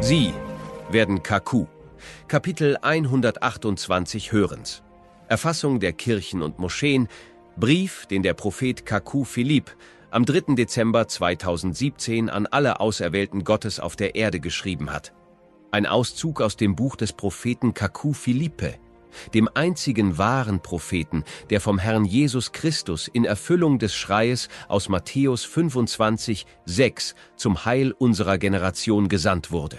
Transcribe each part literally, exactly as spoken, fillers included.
Sie werden Kaku, Kapitel hundertachtundzwanzig hörens. Erfassung der Kirchen und Moscheen, Brief, den der Prophet Kaku Philipp am dritten Dezember zweitausendsiebzehn an alle Auserwählten Gottes auf der Erde geschrieben hat. Ein Auszug aus dem Buch des Propheten Kaku Philippe, dem einzigen wahren Propheten, der vom Herrn Jesus Christus in Erfüllung des Schreies aus Matthäus fünfundzwanzig, sechs zum Heil unserer Generation gesandt wurde.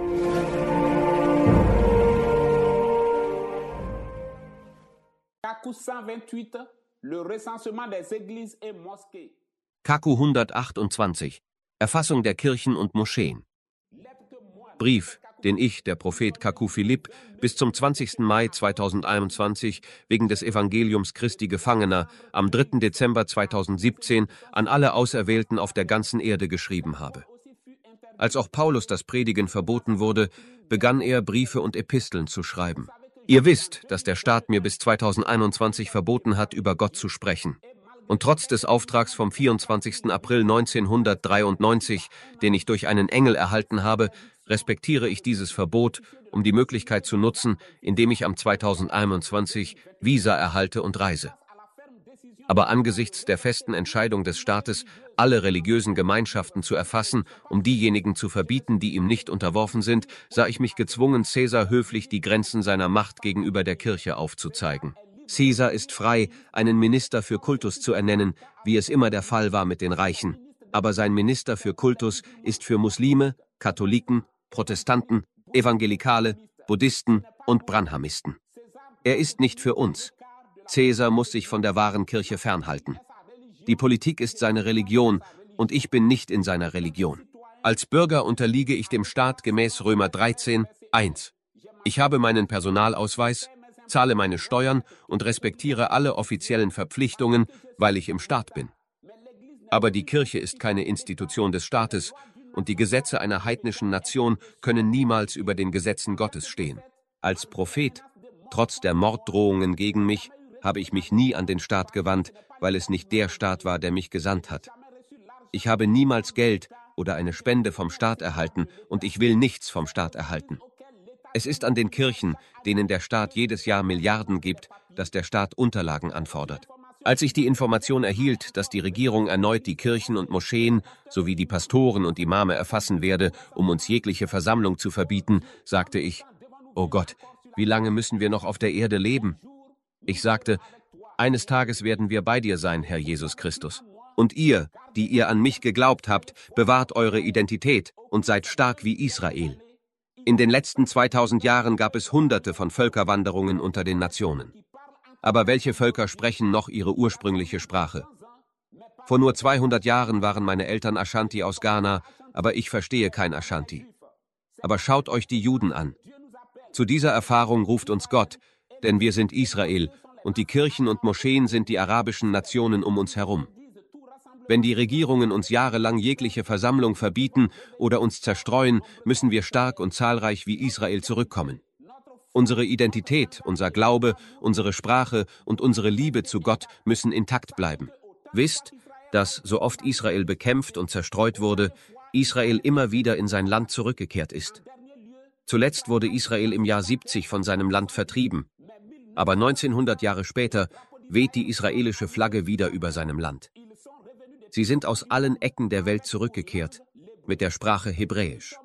Kaku hundertachtundzwanzig. Erfassung der Kirchen und Moscheen. Brief, den ich, der Prophet Kaku Philipp, bis zum zwanzigsten Mai zweitausendeinundzwanzig wegen des Evangeliums Christi Gefangener am dritten Dezember zweitausendsiebzehn an alle Auserwählten auf der ganzen Erde geschrieben habe. Als auch Paulus das Predigen verboten wurde, begann er, Briefe und Episteln zu schreiben. Ihr wisst, dass der Staat mir bis zweitausendeinundzwanzig verboten hat, über Gott zu sprechen. Und trotz des Auftrags vom vierundzwanzigsten April neunzehnhundertdreiundneunzig, den ich durch einen Engel erhalten habe, respektiere ich dieses Verbot, um die Möglichkeit zu nutzen, indem ich am zweitausendeinundzwanzig Visa erhalte und reise. Aber angesichts der festen Entscheidung des Staates, alle religiösen Gemeinschaften zu erfassen, um diejenigen zu verbieten, die ihm nicht unterworfen sind, sah ich mich gezwungen, Cäsar höflich die Grenzen seiner Macht gegenüber der Kirche aufzuzeigen. Cäsar ist frei, einen Minister für Kultus zu ernennen, wie es immer der Fall war mit den Reichen. Aber sein Minister für Kultus ist für Muslime, Katholiken, Protestanten, Evangelikale, Buddhisten und Brahmisten. Er ist nicht für uns. Cäsar muss sich von der wahren Kirche fernhalten. Die Politik ist seine Religion und ich bin nicht in seiner Religion. Als Bürger unterliege ich dem Staat gemäß Römer dreizehn, eins. Ich habe meinen Personalausweis, zahle meine Steuern und respektiere alle offiziellen Verpflichtungen, weil ich im Staat bin. Aber die Kirche ist keine Institution des Staates und die Gesetze einer heidnischen Nation können niemals über den Gesetzen Gottes stehen. Als Prophet, trotz der Morddrohungen gegen mich, habe ich mich nie an den Staat gewandt, weil es nicht der Staat war, der mich gesandt hat. Ich habe niemals Geld oder eine Spende vom Staat erhalten und ich will nichts vom Staat erhalten. Es ist an den Kirchen, denen der Staat jedes Jahr Milliarden gibt, dass der Staat Unterlagen anfordert. Als ich die Information erhielt, dass die Regierung erneut die Kirchen und Moscheen sowie die Pastoren und Imame erfassen werde, um uns jegliche Versammlung zu verbieten, sagte ich, oh Gott, wie lange müssen wir noch auf der Erde leben? Ich sagte, eines Tages werden wir bei dir sein, Herr Jesus Christus. Und ihr, die ihr an mich geglaubt habt, bewahrt eure Identität und seid stark wie Israel. In den letzten zweitausend Jahren gab es Hunderte von Völkerwanderungen unter den Nationen. Aber welche Völker sprechen noch ihre ursprüngliche Sprache? Vor nur zweihundert Jahren waren meine Eltern Ashanti aus Ghana, aber ich verstehe kein Ashanti. Aber schaut euch die Juden an. Zu dieser Erfahrung ruft uns Gott, denn wir sind Israel und die Kirchen und Moscheen sind die arabischen Nationen um uns herum. Wenn die Regierungen uns jahrelang jegliche Versammlung verbieten oder uns zerstreuen, müssen wir stark und zahlreich wie Israel zurückkommen. Unsere Identität, unser Glaube, unsere Sprache und unsere Liebe zu Gott müssen intakt bleiben. Wisst, dass, so oft Israel bekämpft und zerstreut wurde, Israel immer wieder in sein Land zurückgekehrt ist. Zuletzt wurde Israel im Jahr siebzig von seinem Land vertrieben. Aber neunzehnhundert Jahre später weht die israelische Flagge wieder über seinem Land. Sie sind aus allen Ecken der Welt zurückgekehrt, mit der Sprache Hebräisch.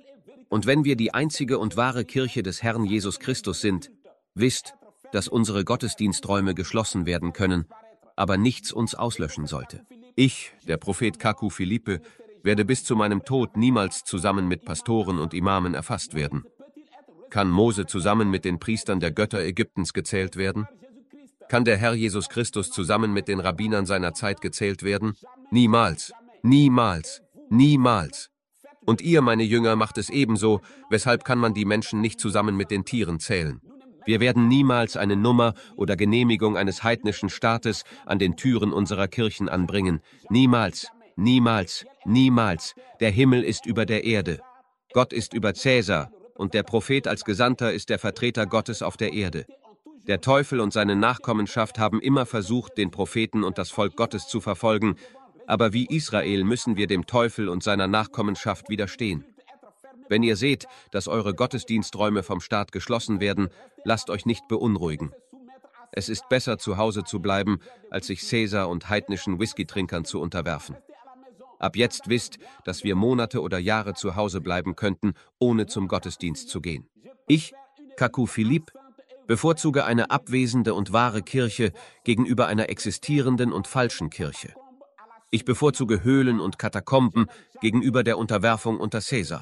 Und wenn wir die einzige und wahre Kirche des Herrn Jesus Christus sind, wisst, dass unsere Gottesdiensträume geschlossen werden können, aber nichts uns auslöschen sollte. Ich, der Prophet Kaku Philippe, werde bis zu meinem Tod niemals zusammen mit Pastoren und Imamen erfasst werden. Kann Mose zusammen mit den Priestern der Götter Ägyptens gezählt werden? Kann der Herr Jesus Christus zusammen mit den Rabbinern seiner Zeit gezählt werden? Niemals, niemals, niemals. Und ihr, meine Jünger, macht es ebenso, weshalb kann man die Menschen nicht zusammen mit den Tieren zählen. Wir werden niemals eine Nummer oder Genehmigung eines heidnischen Staates an den Türen unserer Kirchen anbringen. Niemals, niemals, niemals. Der Himmel ist über der Erde. Gott ist über Cäsar und der Prophet als Gesandter ist der Vertreter Gottes auf der Erde. Der Teufel und seine Nachkommenschaft haben immer versucht, den Propheten und das Volk Gottes zu verfolgen, aber wie Israel müssen wir dem Teufel und seiner Nachkommenschaft widerstehen. Wenn ihr seht, dass eure Gottesdiensträume vom Staat geschlossen werden, lasst euch nicht beunruhigen. Es ist besser, zu Hause zu bleiben, als sich Caesar und heidnischen Whiskytrinkern zu unterwerfen. Ab jetzt wisst, dass wir Monate oder Jahre zu Hause bleiben könnten, ohne zum Gottesdienst zu gehen. Ich, Kaku Philipp, bevorzuge eine abwesende und wahre Kirche gegenüber einer existierenden und falschen Kirche. Ich bevorzuge Höhlen und Katakomben gegenüber der Unterwerfung unter Caesar.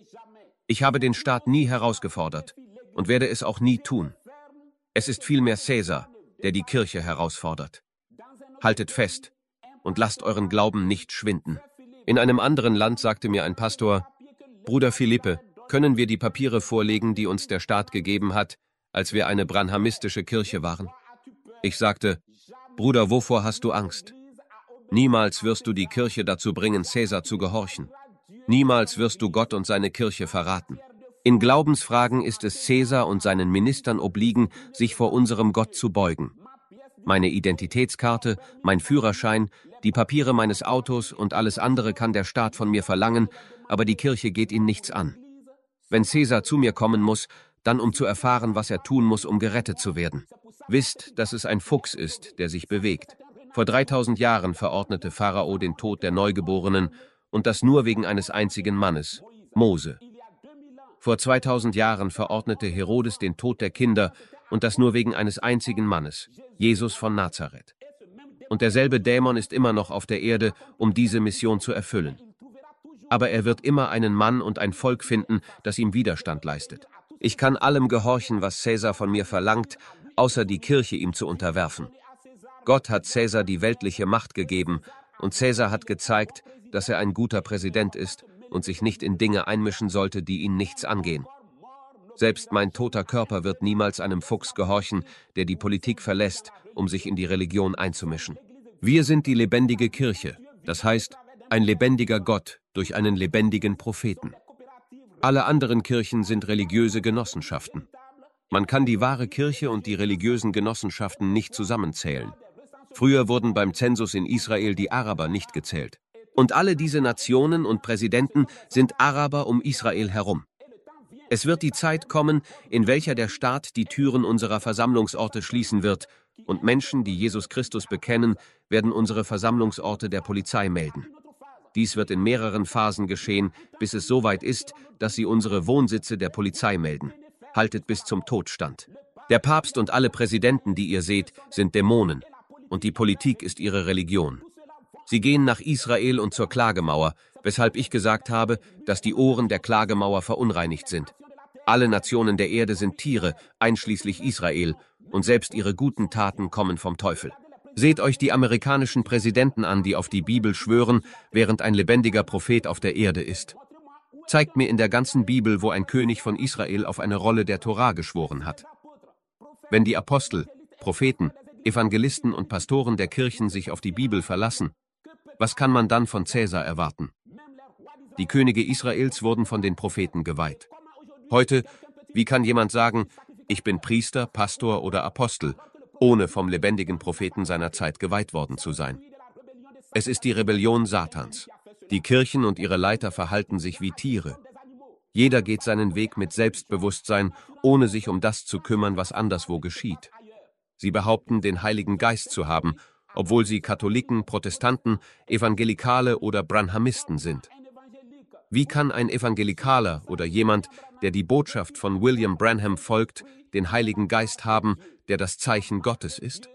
Ich habe den Staat nie herausgefordert und werde es auch nie tun. Es ist vielmehr Caesar, der die Kirche herausfordert. Haltet fest und lasst euren Glauben nicht schwinden. In einem anderen Land sagte mir ein Pastor: Bruder Philippe, können wir die Papiere vorlegen, die uns der Staat gegeben hat, als wir eine branhamistische Kirche waren? Ich sagte: Bruder, wovor hast du Angst? Niemals wirst du die Kirche dazu bringen, Caesar zu gehorchen. Niemals wirst du Gott und seine Kirche verraten. In Glaubensfragen ist es Caesar und seinen Ministern obliegen, sich vor unserem Gott zu beugen. Meine Identitätskarte, mein Führerschein, die Papiere meines Autos und alles andere kann der Staat von mir verlangen, aber die Kirche geht ihn nichts an. Wenn Caesar zu mir kommen muss, dann um zu erfahren, was er tun muss, um gerettet zu werden. Wisst, dass es ein Fuchs ist, der sich bewegt. Vor dreitausend Jahren verordnete Pharao den Tod der Neugeborenen, und das nur wegen eines einzigen Mannes, Mose. Vor zweitausend Jahren verordnete Herodes den Tod der Kinder, und das nur wegen eines einzigen Mannes, Jesus von Nazareth. Und derselbe Dämon ist immer noch auf der Erde, um diese Mission zu erfüllen. Aber er wird immer einen Mann und ein Volk finden, das ihm Widerstand leistet. Ich kann allem gehorchen, was Caesar von mir verlangt, außer die Kirche ihm zu unterwerfen. Gott hat Caesar die weltliche Macht gegeben, und Caesar hat gezeigt, dass er ein guter Präsident ist und sich nicht in Dinge einmischen sollte, die ihn nichts angehen. Selbst mein toter Körper wird niemals einem Fuchs gehorchen, der die Politik verlässt, um sich in die Religion einzumischen. Wir sind die lebendige Kirche, das heißt, ein lebendiger Gott durch einen lebendigen Propheten. Alle anderen Kirchen sind religiöse Genossenschaften. Man kann die wahre Kirche und die religiösen Genossenschaften nicht zusammenzählen. Früher wurden beim Zensus in Israel die Araber nicht gezählt. Und alle diese Nationen und Präsidenten sind Araber um Israel herum. Es wird die Zeit kommen, in welcher der Staat die Türen unserer Versammlungsorte schließen wird, und Menschen, die Jesus Christus bekennen, werden unsere Versammlungsorte der Polizei melden. Dies wird in mehreren Phasen geschehen, bis es so weit ist, dass sie unsere Wohnsitze der Polizei melden. Haltet bis zum Tod stand. Der Papst und alle Präsidenten, die ihr seht, sind Dämonen, und die Politik ist ihre Religion. Sie gehen nach Israel und zur Klagemauer, weshalb ich gesagt habe, dass die Ohren der Klagemauer verunreinigt sind. Alle Nationen der Erde sind Tiere, einschließlich Israel, und selbst ihre guten Taten kommen vom Teufel. Seht euch die amerikanischen Präsidenten an, die auf die Bibel schwören, während ein lebendiger Prophet auf der Erde ist. Zeigt mir in der ganzen Bibel, wo ein König von Israel auf eine Rolle der Tora geschworen hat. Wenn die Apostel, Propheten, Evangelisten und Pastoren der Kirchen sich auf die Bibel verlassen, was kann man dann von Caesar erwarten? Die Könige Israels wurden von den Propheten geweiht. Heute, wie kann jemand sagen, ich bin Priester, Pastor oder Apostel, ohne vom lebendigen Propheten seiner Zeit geweiht worden zu sein? Es ist die Rebellion Satans. Die Kirchen und ihre Leiter verhalten sich wie Tiere. Jeder geht seinen Weg mit Selbstbewusstsein, ohne sich um das zu kümmern, was anderswo geschieht. Sie behaupten, den Heiligen Geist zu haben, obwohl sie Katholiken, Protestanten, Evangelikale oder Branhamisten sind. Wie kann ein Evangelikaler oder jemand, der die Botschaft von William Branham folgt, den Heiligen Geist haben, der das Zeichen Gottes ist?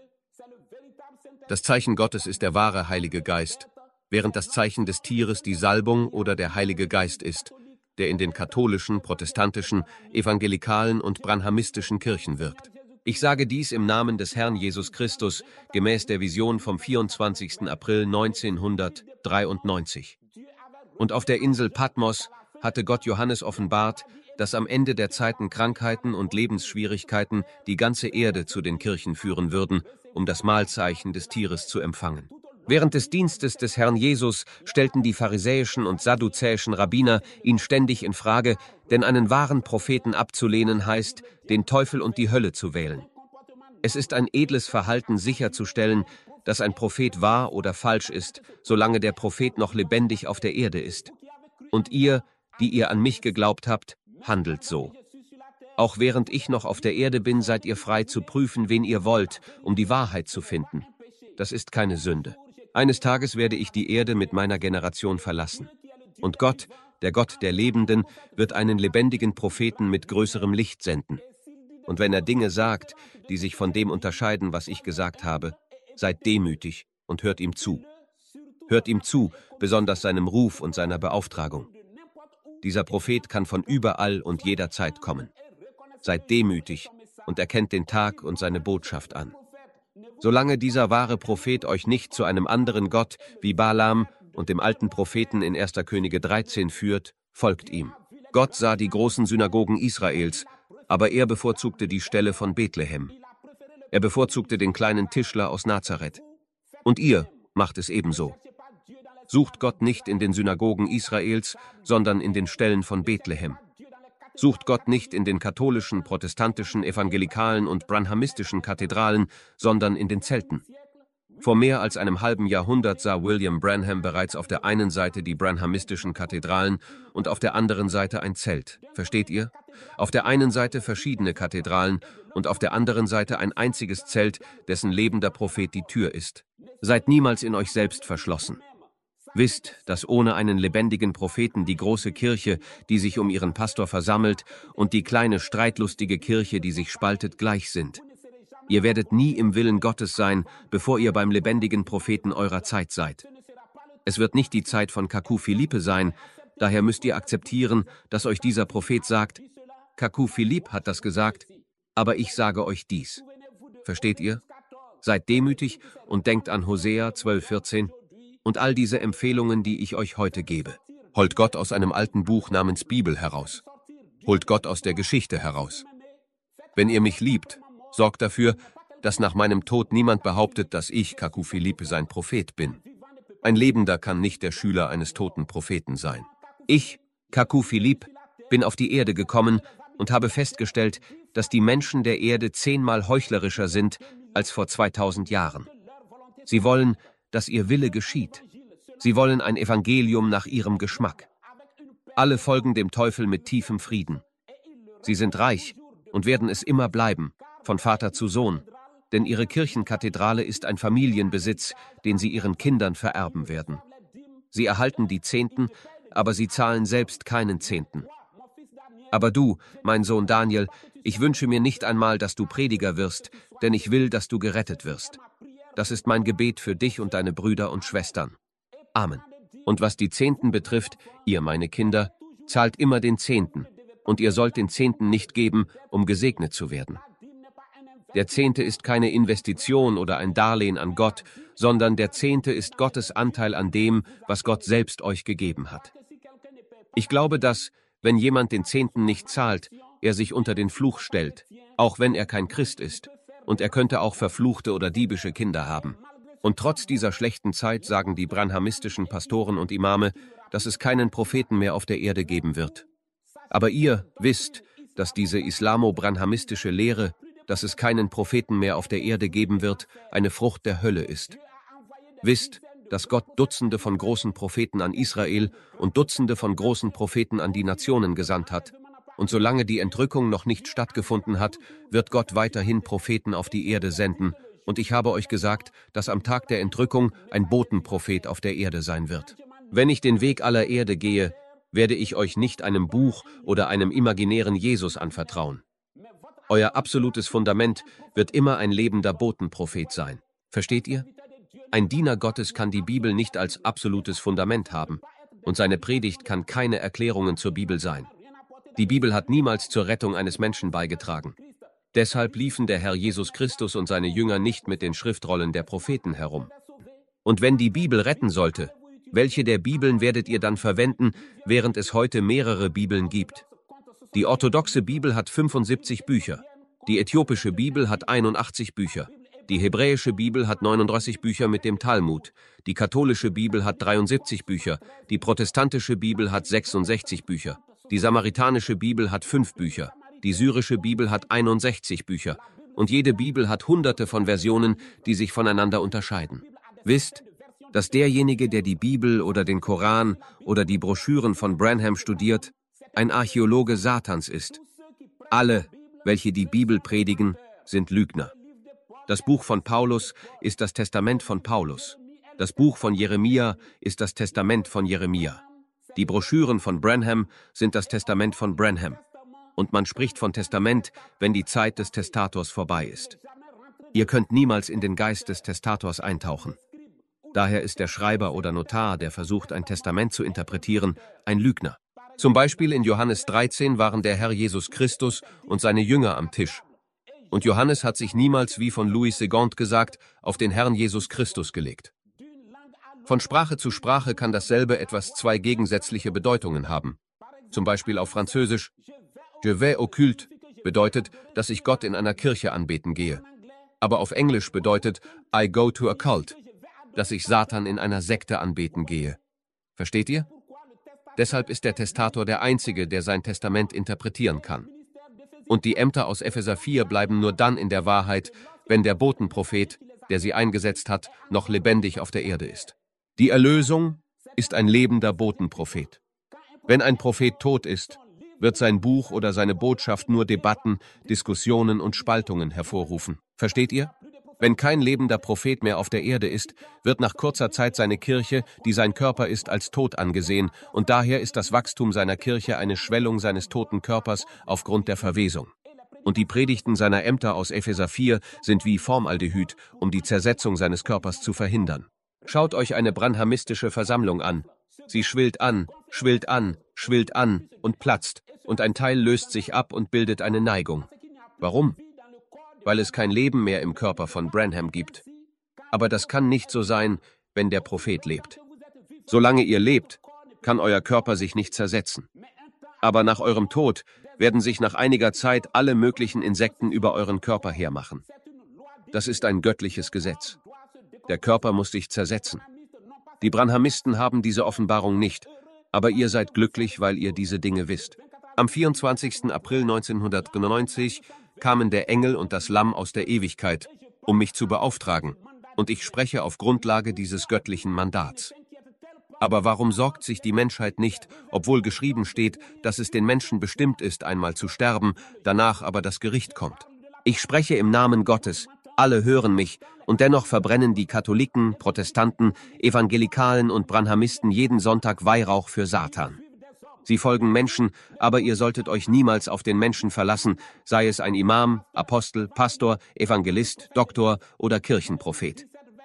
Das Zeichen Gottes ist der wahre Heilige Geist, während das Zeichen des Tieres die Salbung oder der Heilige Geist ist, der in den katholischen, protestantischen, evangelikalen und branhamistischen Kirchen wirkt. Ich sage dies im Namen des Herrn Jesus Christus, gemäß der Vision vom vierundzwanzigsten April neunzehnhundertdreiundneunzig. Und auf der Insel Patmos hatte Gott Johannes offenbart, dass am Ende der Zeiten Krankheiten und Lebensschwierigkeiten die ganze Erde zu den Kirchen führen würden, um das Mahlzeichen des Tieres zu empfangen. Während des Dienstes des Herrn Jesus stellten die pharisäischen und sadduzäischen Rabbiner ihn ständig in Frage, denn einen wahren Propheten abzulehnen heißt, den Teufel und die Hölle zu wählen. Es ist ein edles Verhalten sicherzustellen, dass ein Prophet wahr oder falsch ist, solange der Prophet noch lebendig auf der Erde ist. Und ihr, die ihr an mich geglaubt habt, handelt so. Auch während ich noch auf der Erde bin, seid ihr frei zu prüfen, wen ihr wollt, um die Wahrheit zu finden. Das ist keine Sünde. Eines Tages werde ich die Erde mit meiner Generation verlassen. Und Gott, der Gott der Lebenden, wird einen lebendigen Propheten mit größerem Licht senden. Und wenn er Dinge sagt, die sich von dem unterscheiden, was ich gesagt habe, seid demütig und hört ihm zu. Hört ihm zu, besonders seinem Ruf und seiner Beauftragung. Dieser Prophet kann von überall und jederzeit kommen. Seid demütig und erkennt den Tag und seine Botschaft an. Solange dieser wahre Prophet euch nicht zu einem anderen Gott wie Balaam und dem alten Propheten in erster Könige dreizehn führt, folgt ihm. Gott sah die großen Synagogen Israels, aber er bevorzugte die Stelle von Bethlehem. Er bevorzugte den kleinen Tischler aus Nazareth. Und ihr macht es ebenso. Sucht Gott nicht in den Synagogen Israels, sondern in den Stellen von Bethlehem. Sucht Gott nicht in den katholischen, protestantischen, evangelikalen und branhamistischen Kathedralen, sondern in den Zelten. Vor mehr als einem halben Jahrhundert sah William Branham bereits auf der einen Seite die branhamistischen Kathedralen und auf der anderen Seite ein Zelt. Versteht ihr? Auf der einen Seite verschiedene Kathedralen und auf der anderen Seite ein einziges Zelt, dessen lebender Prophet die Tür ist. Seid niemals in euch selbst verschlossen. Wisst, dass ohne einen lebendigen Propheten die große Kirche, die sich um ihren Pastor versammelt, und die kleine streitlustige Kirche, die sich spaltet, gleich sind. Ihr werdet nie im Willen Gottes sein, bevor ihr beim lebendigen Propheten eurer Zeit seid. Es wird nicht die Zeit von Kaku Philippe sein, daher müsst ihr akzeptieren, dass euch dieser Prophet sagt, Kaku Philippe hat das gesagt, aber ich sage euch dies. Versteht ihr? Seid demütig und denkt an Hosea zwölf vierzehn und all diese Empfehlungen, die ich euch heute gebe. Holt Gott aus einem alten Buch namens Bibel heraus. Holt Gott aus der Geschichte heraus. Wenn ihr mich liebt, sorgt dafür, dass nach meinem Tod niemand behauptet, dass ich, Kaku Philippe, sein Prophet bin. Ein Lebender kann nicht der Schüler eines toten Propheten sein. Ich, Kaku Philippe, bin auf die Erde gekommen und habe festgestellt, dass die Menschen der Erde zehnmal heuchlerischer sind als vor zweitausend Jahren. Sie wollen, dass ihr Wille geschieht. Sie wollen ein Evangelium nach ihrem Geschmack. Alle folgen dem Teufel mit tiefem Frieden. Sie sind reich und werden es immer bleiben, von Vater zu Sohn, denn ihre Kirchenkathedrale ist ein Familienbesitz, den sie ihren Kindern vererben werden. Sie erhalten die Zehnten, aber sie zahlen selbst keinen Zehnten. Aber du, mein Sohn Daniel, ich wünsche mir nicht einmal, dass du Prediger wirst, denn ich will, dass du gerettet wirst. Das ist mein Gebet für dich und deine Brüder und Schwestern. Amen. Und was die Zehnten betrifft, ihr, meine Kinder, zahlt immer den Zehnten, und ihr sollt den Zehnten nicht geben, um gesegnet zu werden. Der Zehnte ist keine Investition oder ein Darlehen an Gott, sondern der Zehnte ist Gottes Anteil an dem, was Gott selbst euch gegeben hat. Ich glaube, dass, wenn jemand den Zehnten nicht zahlt, er sich unter den Fluch stellt, auch wenn er kein Christ ist. Und er könnte auch verfluchte oder diebische Kinder haben. Und trotz dieser schlechten Zeit sagen die branhamistischen Pastoren und Imame, dass es keinen Propheten mehr auf der Erde geben wird. Aber ihr wisst, dass diese islamo-branhamistische Lehre, dass es keinen Propheten mehr auf der Erde geben wird, eine Frucht der Hölle ist. Wisst, dass Gott Dutzende von großen Propheten an Israel und Dutzende von großen Propheten an die Nationen gesandt hat. Und solange die Entrückung noch nicht stattgefunden hat, wird Gott weiterhin Propheten auf die Erde senden. Und ich habe euch gesagt, dass am Tag der Entrückung ein Botenprophet auf der Erde sein wird. Wenn ich den Weg aller Erde gehe, werde ich euch nicht einem Buch oder einem imaginären Jesus anvertrauen. Euer absolutes Fundament wird immer ein lebender Botenprophet sein. Versteht ihr? Ein Diener Gottes kann die Bibel nicht als absolutes Fundament haben. Und seine Predigt kann keine Erklärungen zur Bibel sein. Die Bibel hat niemals zur Rettung eines Menschen beigetragen. Deshalb liefen der Herr Jesus Christus und seine Jünger nicht mit den Schriftrollen der Propheten herum. Und wenn die Bibel retten sollte, welche der Bibeln werdet ihr dann verwenden, während es heute mehrere Bibeln gibt? Die orthodoxe Bibel hat fünfundsiebzig Bücher, die äthiopische Bibel hat einundachtzig Bücher, die hebräische Bibel hat neununddreißig Bücher mit dem Talmud, die katholische Bibel hat dreiundsiebzig Bücher, die protestantische Bibel hat sechsundsechzig Bücher. Die samaritanische Bibel hat fünf Bücher, die syrische Bibel hat einundsechzig Bücher und jede Bibel hat hunderte von Versionen, die sich voneinander unterscheiden. Wisst, dass derjenige, der die Bibel oder den Koran oder die Broschüren von Branham studiert, ein Archäologe Satans ist. Alle, welche die Bibel predigen, sind Lügner. Das Buch von Paulus ist das Testament von Paulus. Das Buch von Jeremia ist das Testament von Jeremia. Die Broschüren von Branham sind das Testament von Branham. Und man spricht von Testament, wenn die Zeit des Testators vorbei ist. Ihr könnt niemals in den Geist des Testators eintauchen. Daher ist der Schreiber oder Notar, der versucht, ein Testament zu interpretieren, ein Lügner. Zum Beispiel in Johannes dreizehn waren der Herr Jesus Christus und seine Jünger am Tisch. Und Johannes hat sich niemals, wie von Louis Segond gesagt, auf den Herrn Jesus Christus gelegt. Von Sprache zu Sprache kann dasselbe etwas zwei gegensätzliche Bedeutungen haben. Zum Beispiel auf Französisch, Je vais au culte bedeutet, dass ich Gott in einer Kirche anbeten gehe. Aber auf Englisch bedeutet I go to a cult, dass ich Satan in einer Sekte anbeten gehe. Versteht ihr? Deshalb ist der Testator der Einzige, der sein Testament interpretieren kann. Und die Ämter aus Epheser vier bleiben nur dann in der Wahrheit, wenn der Botenprophet, der sie eingesetzt hat, noch lebendig auf der Erde ist. Die Erlösung ist ein lebender Botenprophet. Wenn ein Prophet tot ist, wird sein Buch oder seine Botschaft nur Debatten, Diskussionen und Spaltungen hervorrufen. Versteht ihr? Wenn kein lebender Prophet mehr auf der Erde ist, wird nach kurzer Zeit seine Kirche, die sein Körper ist, als tot angesehen, und daher ist das Wachstum seiner Kirche eine Schwellung seines toten Körpers aufgrund der Verwesung. Und die Predigten seiner Ämter aus Epheser vier sind wie Formaldehyd, um die Zersetzung seines Körpers zu verhindern. Schaut euch eine branhamistische Versammlung an. Sie schwillt an, schwillt an, schwillt an und platzt, und ein Teil löst sich ab und bildet eine Neigung. Warum? Weil es kein Leben mehr im Körper von Branham gibt. Aber das kann nicht so sein, wenn der Prophet lebt. Solange ihr lebt, kann euer Körper sich nicht zersetzen. Aber nach eurem Tod werden sich nach einiger Zeit alle möglichen Insekten über euren Körper hermachen. Das ist ein göttliches Gesetz. Der Körper muss sich zersetzen. Die Branhamisten haben diese Offenbarung nicht, aber ihr seid glücklich, weil ihr diese Dinge wisst. Am vierundzwanzigsten April neunzehnhundertneunzig kamen der Engel und das Lamm aus der Ewigkeit, um mich zu beauftragen, und ich spreche auf Grundlage dieses göttlichen Mandats. Aber warum sorgt sich die Menschheit nicht, obwohl geschrieben steht, dass es den Menschen bestimmt ist, einmal zu sterben, danach aber das Gericht kommt? Ich spreche im Namen Gottes, alle hören mich, und dennoch verbrennen die Katholiken, Protestanten, Evangelikalen und Branhamisten jeden Sonntag Weihrauch für Satan. Sie folgen Menschen, aber ihr solltet euch niemals auf den Menschen verlassen, sei es ein Imam, Apostel, Pastor, Evangelist, Doktor oder Kirchenprophet.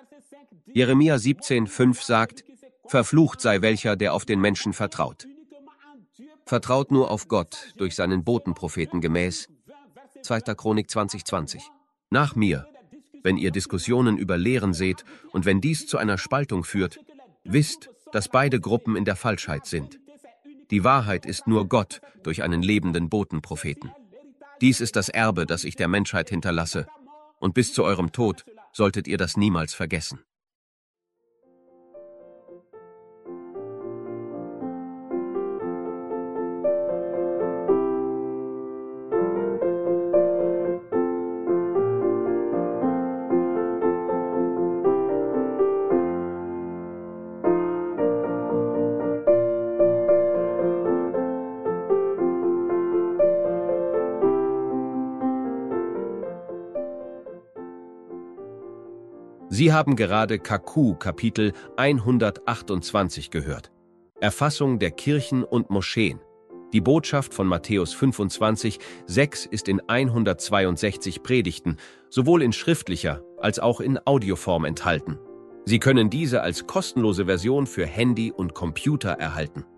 Jeremia siebzehn fünf sagt, verflucht sei welcher, der auf den Menschen vertraut. Vertraut nur auf Gott durch seinen Botenpropheten gemäß. zweiter Chronik zwanzig zwanzig. Nach mir, wenn ihr Diskussionen über Lehren seht und wenn dies zu einer Spaltung führt, wisst, dass beide Gruppen in der Falschheit sind. Die Wahrheit ist nur Gott durch einen lebenden Botenpropheten. Dies ist das Erbe, das ich der Menschheit hinterlasse, und bis zu eurem Tod solltet ihr das niemals vergessen. Sie haben gerade K Q Kapitel hundertachtundzwanzig gehört. Erfassung der Kirchen und Moscheen. Die Botschaft von Matthäus fünfundzwanzig sechs ist in hundertzweiundsechzig Predigten, sowohl in schriftlicher als auch in Audioform enthalten. Sie können diese als kostenlose Version für Handy und Computer erhalten.